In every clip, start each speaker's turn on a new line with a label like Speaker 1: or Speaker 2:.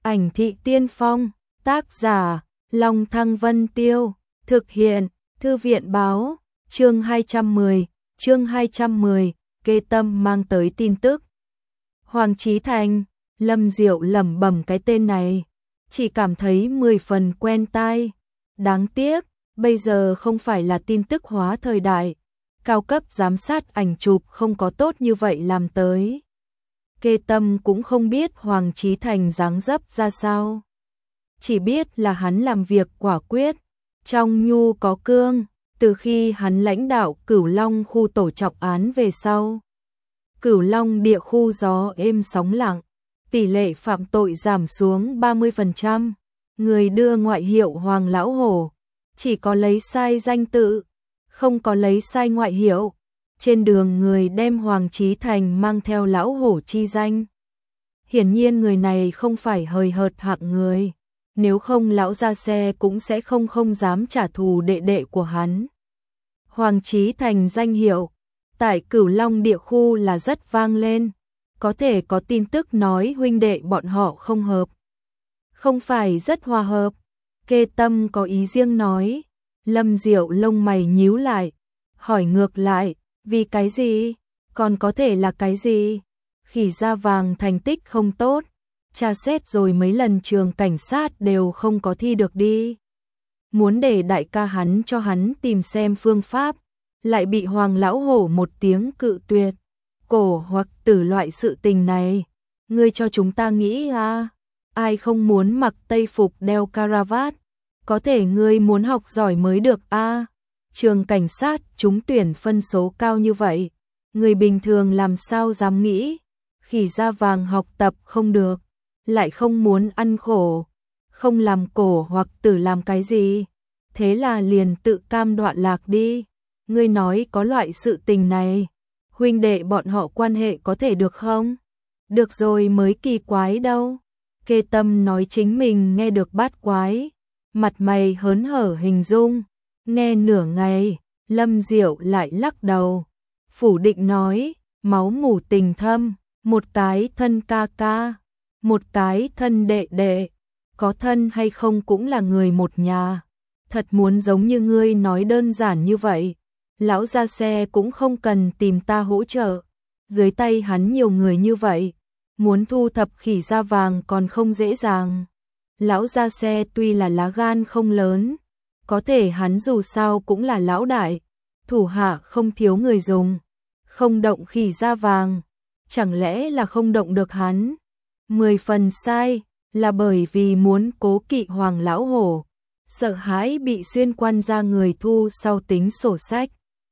Speaker 1: Ảnh thị tiên phong, tác giả, Long Thăng Vân Tiêu, thực hiện, Thư viện báo, chương 210, Kê Tâm mang tới tin tức. Hoàng Chí Thành, Lâm Diệu lẩm bẩm cái tên này, chỉ cảm thấy 10 phần quen tai. Đáng tiếc, bây giờ không phải là tin tức hóa thời đại, cao cấp giám sát ảnh chụp không có tốt như vậy làm tới. Kê Tâm cũng không biết Hoàng Chí Thành dáng dấp ra sao. Chỉ biết là hắn làm việc quả quyết, trong nhu có cương, từ khi hắn lãnh đạo Cửu Long khu tổ trọng án về sau. Cửu Long địa khu gió êm sóng lặng, tỷ lệ phạm tội giảm xuống 30%, người đưa ngoại hiệu Hoàng Lão Hổ, chỉ có lấy sai danh tự, không có lấy sai ngoại hiệu. Trên đường người đem Hoàng Chí Thành mang theo Lão Hổ chi danh. Hiển nhiên người này không phải hời hợt hạng người, nếu không lão ra xe cũng sẽ không dám trả thù đệ đệ của hắn. Hoàng Chí Thành danh hiệu tại Cửu Long địa khu là rất vang lên, có thể có tin tức nói huynh đệ bọn họ không hợp. Không phải rất hòa hợp, Kê Tâm có ý riêng nói. Lâm Diệu lông mày nhíu lại, hỏi ngược lại, vì cái gì? Còn có thể là cái gì? Khỉ da vàng thành tích không tốt, tra xét rồi mấy lần trường cảnh sát đều không có thi được đi. Muốn để đại ca hắn cho hắn tìm xem phương pháp, lại bị Hoàng Lão Hổ một tiếng cự tuyệt. Cổ hoặc tử loại sự tình này, ngươi cho chúng ta nghĩ à? Ai không muốn mặc tây phục đeo caravat, có thể ngươi muốn học giỏi mới được à? Trường cảnh sát trúng tuyển phân số cao như vậy, người bình thường làm sao dám nghĩ? Khỉ da vàng học tập không được, lại không muốn ăn khổ, không làm cổ hoặc tử làm cái gì, thế là liền tự cam đoạn lạc đi. Ngươi nói có loại sự tình này, huynh đệ bọn họ quan hệ có thể được không? Được rồi mới kỳ quái đâu. Kê Tâm nói chính mình nghe được bát quái, mặt mày hớn hở hình dung. Nghe nửa ngày, Lâm Diệu lại lắc đầu, phủ định nói, máu mủ tình thâm, một cái thân ca ca, một cái thân đệ đệ, có thân hay không cũng là người một nhà. Thật muốn giống như ngươi nói đơn giản như vậy, lão ra xe cũng không cần tìm ta hỗ trợ, dưới tay hắn nhiều người như vậy, muốn thu thập khỉ da vàng còn không dễ dàng. Lão ra xe tuy là lá gan không lớn, có thể hắn dù sao cũng là lão đại, thủ hạ không thiếu người dùng, không động khỉ da vàng, chẳng lẽ là không động được hắn? 10 phần sai, là bởi vì muốn cố kỵ Hoàng Lão Hổ, sợ hãi bị xuyên quan ra người thu sau tính sổ sách.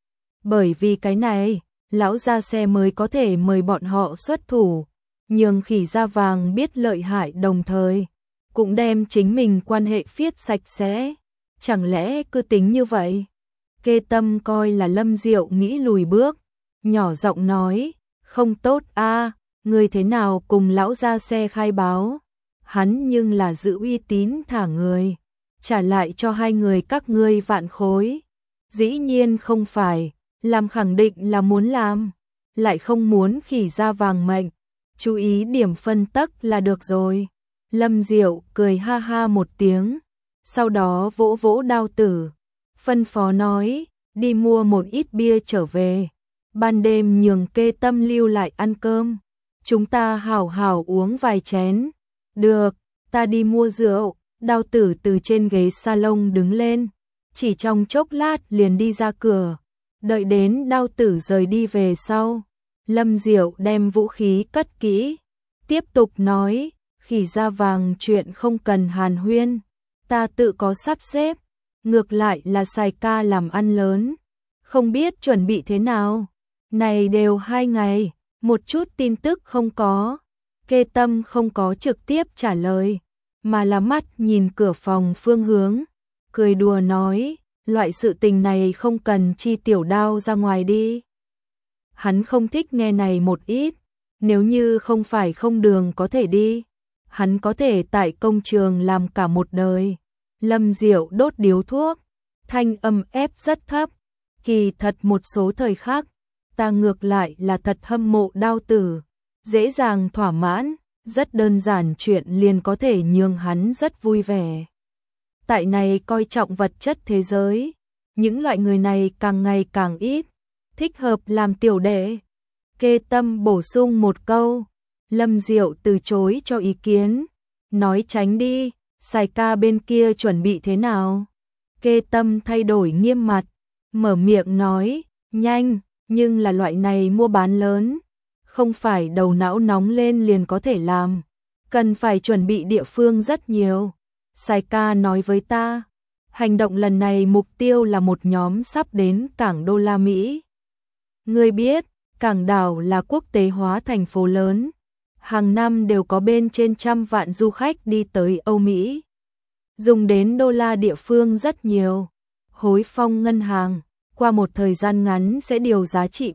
Speaker 1: Bởi vì cái này, lão ra xe mới có thể mời bọn họ xuất thủ, nhường khỉ da vàng biết lợi hại đồng thời, cũng đem chính mình quan hệ phiết sạch sẽ. Chẳng lẽ cứ tính như vậy? Kê Tâm coi là Lâm Diệu nghĩ lùi bước, nhỏ giọng nói, không tốt a, người thế nào cùng lão ra xe khai báo? Hắn nhưng là giữ uy tín thả người, trả lại cho hai người các ngươi vạn khối. Dĩ nhiên không phải, làm khẳng định là muốn làm, lại không muốn khỉ da vàng mệnh, chú ý điểm phân tắc là được rồi. Lâm Diệu cười ha ha một tiếng, sau đó vỗ vỗ đao tử, phân phó nói, đi mua một ít bia trở về, ban đêm nhường Kê Tâm lưu lại ăn cơm, chúng ta hảo hảo uống vài chén. Được, ta đi mua rượu. Đao tử từ trên ghế salon đứng lên, chỉ trong chốc lát liền đi ra cửa. Đợi đến đao tử rời đi về sau, Lâm Diệu đem vũ khí cất kỹ, tiếp tục nói, khỉ da vàng chuyện không cần hàn huyên, ta tự có sắp xếp, ngược lại là Sài ca làm ăn lớn, không biết chuẩn bị thế nào. Này đều 2 ngày, một chút tin tức không có. Kê Tâm không có trực tiếp trả lời, mà là mắt nhìn cửa phòng phương hướng, cười đùa nói, loại sự tình này không cần chi tiểu đao ra ngoài đi. Hắn không thích nghe này một ít, nếu như không phải không đường có thể đi, hắn có thể tại công trường làm cả một đời. Lâm Diệu đốt điếu thuốc, thanh âm ép rất thấp, kỳ thật một số thời khắc, ta ngược lại là thật hâm mộ đao tử, dễ dàng thỏa mãn, rất đơn giản chuyện liền có thể nhường hắn rất vui vẻ. Tại này coi trọng vật chất thế giới, những loại người này càng ngày càng ít, thích hợp làm tiểu đệ. Kê Tâm bổ sung một câu, Lâm Diệu từ chối cho ý kiến, nói tránh đi, Sài ca bên kia chuẩn bị thế nào? Kê Tâm thay đổi nghiêm mặt, mở miệng nói, nhanh, nhưng là loại này mua bán lớn, không phải đầu não nóng lên liền có thể làm, cần phải chuẩn bị địa phương rất nhiều. Sài ca nói với ta, hành động lần này mục tiêu là một nhóm sắp đến cảng đô la Mỹ. Ngươi biết, cảng đảo là quốc tế hóa thành phố lớn, hàng năm đều có bên trên 100 vạn du khách đi tới Âu Mỹ. Dùng đến đô la địa phương rất nhiều. Hối Phong ngân hàng, qua một thời gian ngắn sẽ điều giá trị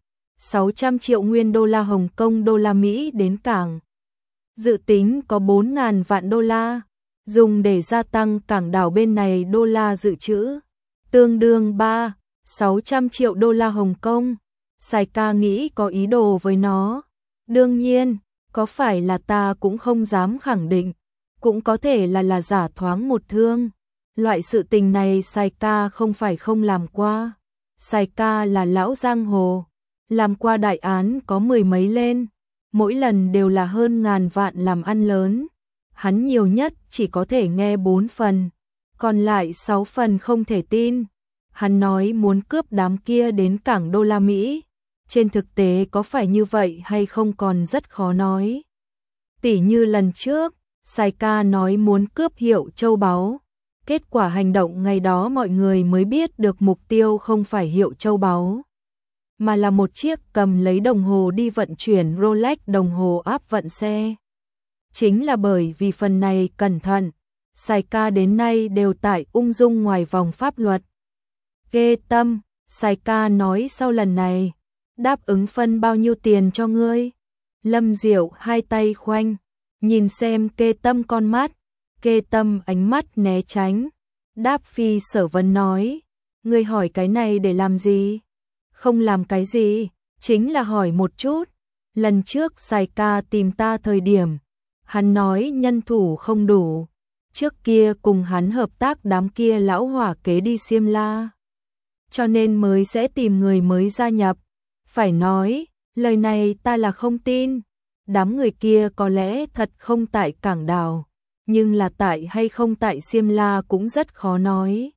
Speaker 1: 300-600 triệu nguyên đô la Hồng Kông đô la Mỹ đến cảng. Dự tính có 4.000 vạn đô la, dùng để gia tăng cảng đảo bên này đô la dự trữ, tương đương 300-600 triệu đô la Hồng Kông. Sài ca nghĩ có ý đồ với nó. Đương nhiên, có phải là ta cũng không dám khẳng định, cũng có thể là giả thoáng một thương. Loại sự tình này Sài ca không phải không làm qua. Sài ca là lão giang hồ, làm qua đại án có 10 mấy lên, mỗi lần đều là hơn ngàn vạn làm ăn lớn. Hắn nhiều nhất chỉ có thể nghe 4 phần, còn lại 6 phần không thể tin. Hắn nói muốn cướp đám kia đến cảng đô la Mỹ, trên thực tế có phải như vậy hay không còn rất khó nói. Tỉ như lần trước, Sài ca nói muốn cướp hiệu châu báu, kết quả hành động ngày đó mọi người mới biết được mục tiêu không phải hiệu châu báu, mà là một chiếc cầm lấy đồng hồ đi vận chuyển Rolex đồng hồ áp vận xe. Chính là bởi vì phần này cẩn thận, Sài ca đến nay đều tại ung dung ngoài vòng pháp luật. Ghê tâm, Sài ca nói sau lần này, đáp ứng phân bao nhiêu tiền cho ngươi? Lâm Diệu hai tay khoanh, nhìn xem Kê Tâm con mắt, Kê Tâm ánh mắt né tránh, đáp phi sở vấn nói, ngươi hỏi cái này để làm gì? Không làm cái gì, chính là hỏi một chút. Lần trước Sài ca tìm ta thời điểm, hắn nói nhân thủ không đủ, trước kia cùng hắn hợp tác đám kia lão hỏa kế đi Xiêm La, cho nên mới sẽ tìm người mới gia nhập. Phải nói, lời này ta là không tin, đám người kia có lẽ thật không tại cảng đảo, nhưng là tại hay không tại Xiêm La cũng rất khó nói.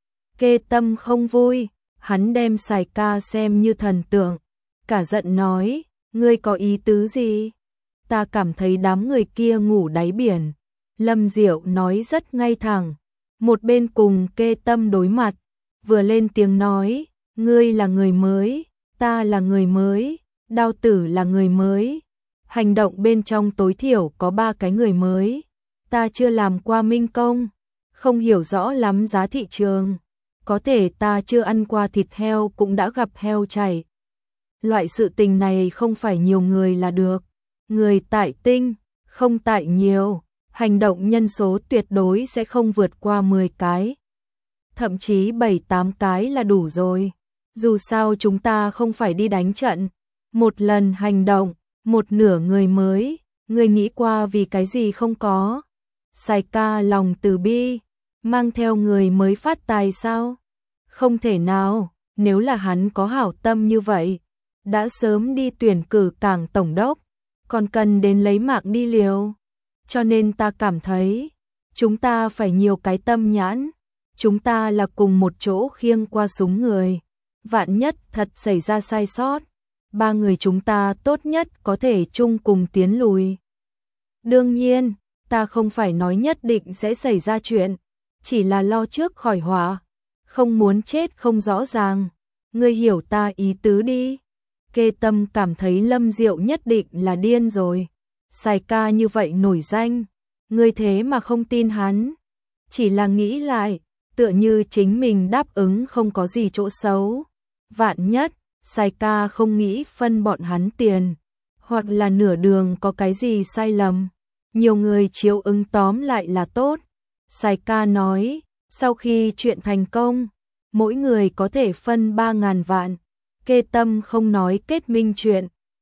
Speaker 1: Kê Tâm không vui, hắn đem Sài ca xem như thần tượng, cả giận nói, ngươi có ý tứ gì? Ta cảm thấy đám người kia ngủ đáy biển. Lâm Diệu nói rất ngay thẳng, một bên cùng Kê Tâm đối mặt, vừa lên tiếng nói, ngươi là người mới, ta là người mới, Đao Tử là người mới, hành động bên trong tối thiểu có 3 cái người mới, ta chưa làm qua minh công, không hiểu rõ lắm giá thị trường, có thể ta chưa ăn qua thịt heo cũng đã gặp heo chảy. Loại sự tình này không phải nhiều người là được, người tại tinh, không tại nhiều, hành động nhân số tuyệt đối sẽ không vượt qua 10 cái. Thậm chí 7-8 cái là đủ rồi. Dù sao chúng ta không phải đi đánh trận. Một lần hành động, một nửa người mới, người nghĩ qua vì cái gì không có. Sài ca lòng từ bi, mang theo người mới phát tài sao? Không thể nào, nếu là hắn có hảo tâm như vậy, đã sớm đi tuyển cử cảng tổng đốc, còn cần đến lấy mạng đi liều. Cho nên ta cảm thấy, chúng ta phải nhiều cái tâm nhãn, chúng ta là cùng một chỗ khiêng qua súng người. Vạn nhất thật xảy ra sai sót, 3 người chúng ta tốt nhất có thể chung cùng tiến lùi. Đương nhiên, ta không phải nói nhất định sẽ xảy ra chuyện, chỉ là lo trước khỏi họa, không muốn chết không rõ ràng. Ngươi hiểu ta ý tứ đi. Kê Tâm cảm thấy Lâm Diệu nhất định là điên rồi. Sài ca như vậy nổi danh, ngươi thế mà không tin hắn. Chỉ là nghĩ lại, tựa như chính mình đáp ứng không có gì chỗ xấu. Vạn nhất, Sài ca không nghĩ phân bọn hắn tiền, hoặc là nửa đường có cái gì sai lầm, nhiều người chiếu ứng tóm lại là tốt. Sài ca nói, sau khi chuyện thành công, mỗi người có thể phân 3.000 vạn. Kê Tâm không nói kết minh chuyện,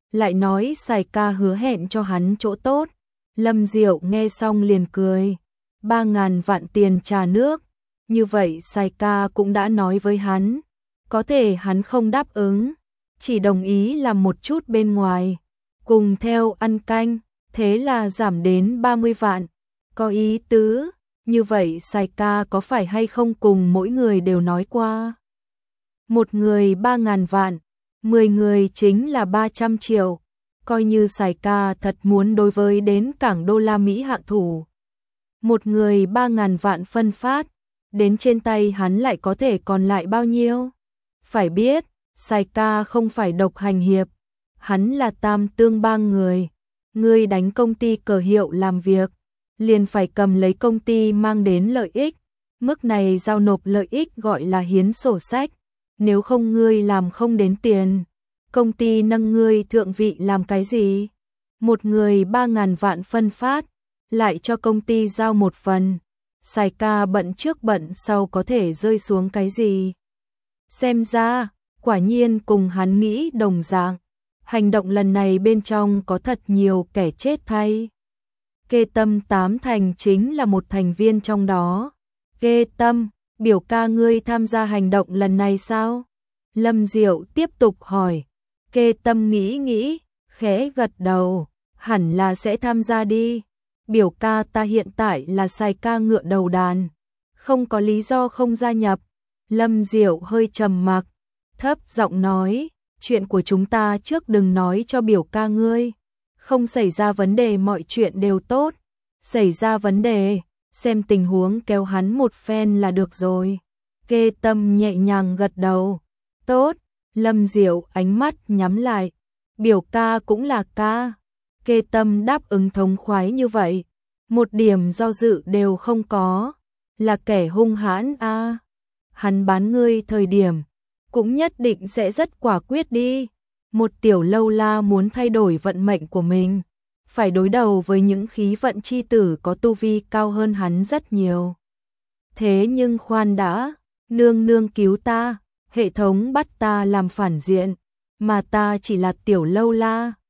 Speaker 1: lại nói Sài ca hứa hẹn cho hắn chỗ tốt. Lâm Diệu nghe xong liền cười, 3.000 vạn tiền trà nước, như vậy Sài ca cũng đã nói với hắn, có thể hắn không đáp ứng, chỉ đồng ý làm một chút bên ngoài, cùng theo ăn canh, thế là giảm đến 30 vạn, có ý tứ, như vậy Sài ca có phải hay không cùng mỗi người đều nói qua. Một người 3.000 vạn, 10 người chính là 300 triệu, coi như Sài ca thật muốn đối với đến cảng đô la Mỹ hạ thủ. Một người 3.000 vạn phân phát, đến trên tay hắn lại có thể còn lại bao nhiêu? Phải biết, Sài ca không phải độc hành hiệp, hắn là tam tương bang người đánh công ty cờ hiệu làm việc, liền phải cầm lấy công ty mang đến lợi ích, mức này giao nộp lợi ích gọi là hiến sổ sách, nếu không ngươi làm không đến tiền, công ty nâng ngươi thượng vị làm cái gì? Một người 3.000 vạn phân phát, lại cho công ty giao một phần, Sài ca bận trước bận sau có thể rơi xuống cái gì? Xem ra, quả nhiên cùng hắn nghĩ đồng dạng, hành động lần này bên trong có thật nhiều kẻ chết thay. Kê Tâm tám thành chính là một thành viên trong đó. Kê Tâm, biểu ca ngươi tham gia hành động lần này sao? Lâm Diệu tiếp tục hỏi. Kê Tâm nghĩ, khẽ gật đầu, hẳn là sẽ tham gia đi. Biểu ca ta hiện tại là Sài ca ngựa đầu đàn, không có lý do không gia nhập. Lâm Diệu hơi trầm mặc, thấp giọng nói, chuyện của chúng ta trước đừng nói cho biểu ca ngươi, không xảy ra vấn đề mọi chuyện đều tốt, xảy ra vấn đề, xem tình huống kéo hắn một phen là được rồi. Kê Tâm nhẹ nhàng gật đầu, tốt. Lâm Diệu ánh mắt nhắm lại, biểu ca cũng là ca. Kê Tâm đáp ứng thống khoái như vậy, một điểm do dự đều không có, là kẻ hung hãn a. Hắn bán ngươi thời điểm, cũng nhất định sẽ rất quả quyết đi. Một tiểu lâu la muốn thay đổi vận mệnh của mình, phải đối đầu với những khí vận chi tử có tu vi cao hơn hắn rất nhiều. Thế nhưng khoan đã, nương nương cứu ta, hệ thống bắt ta làm phản diện, mà ta chỉ là tiểu lâu la,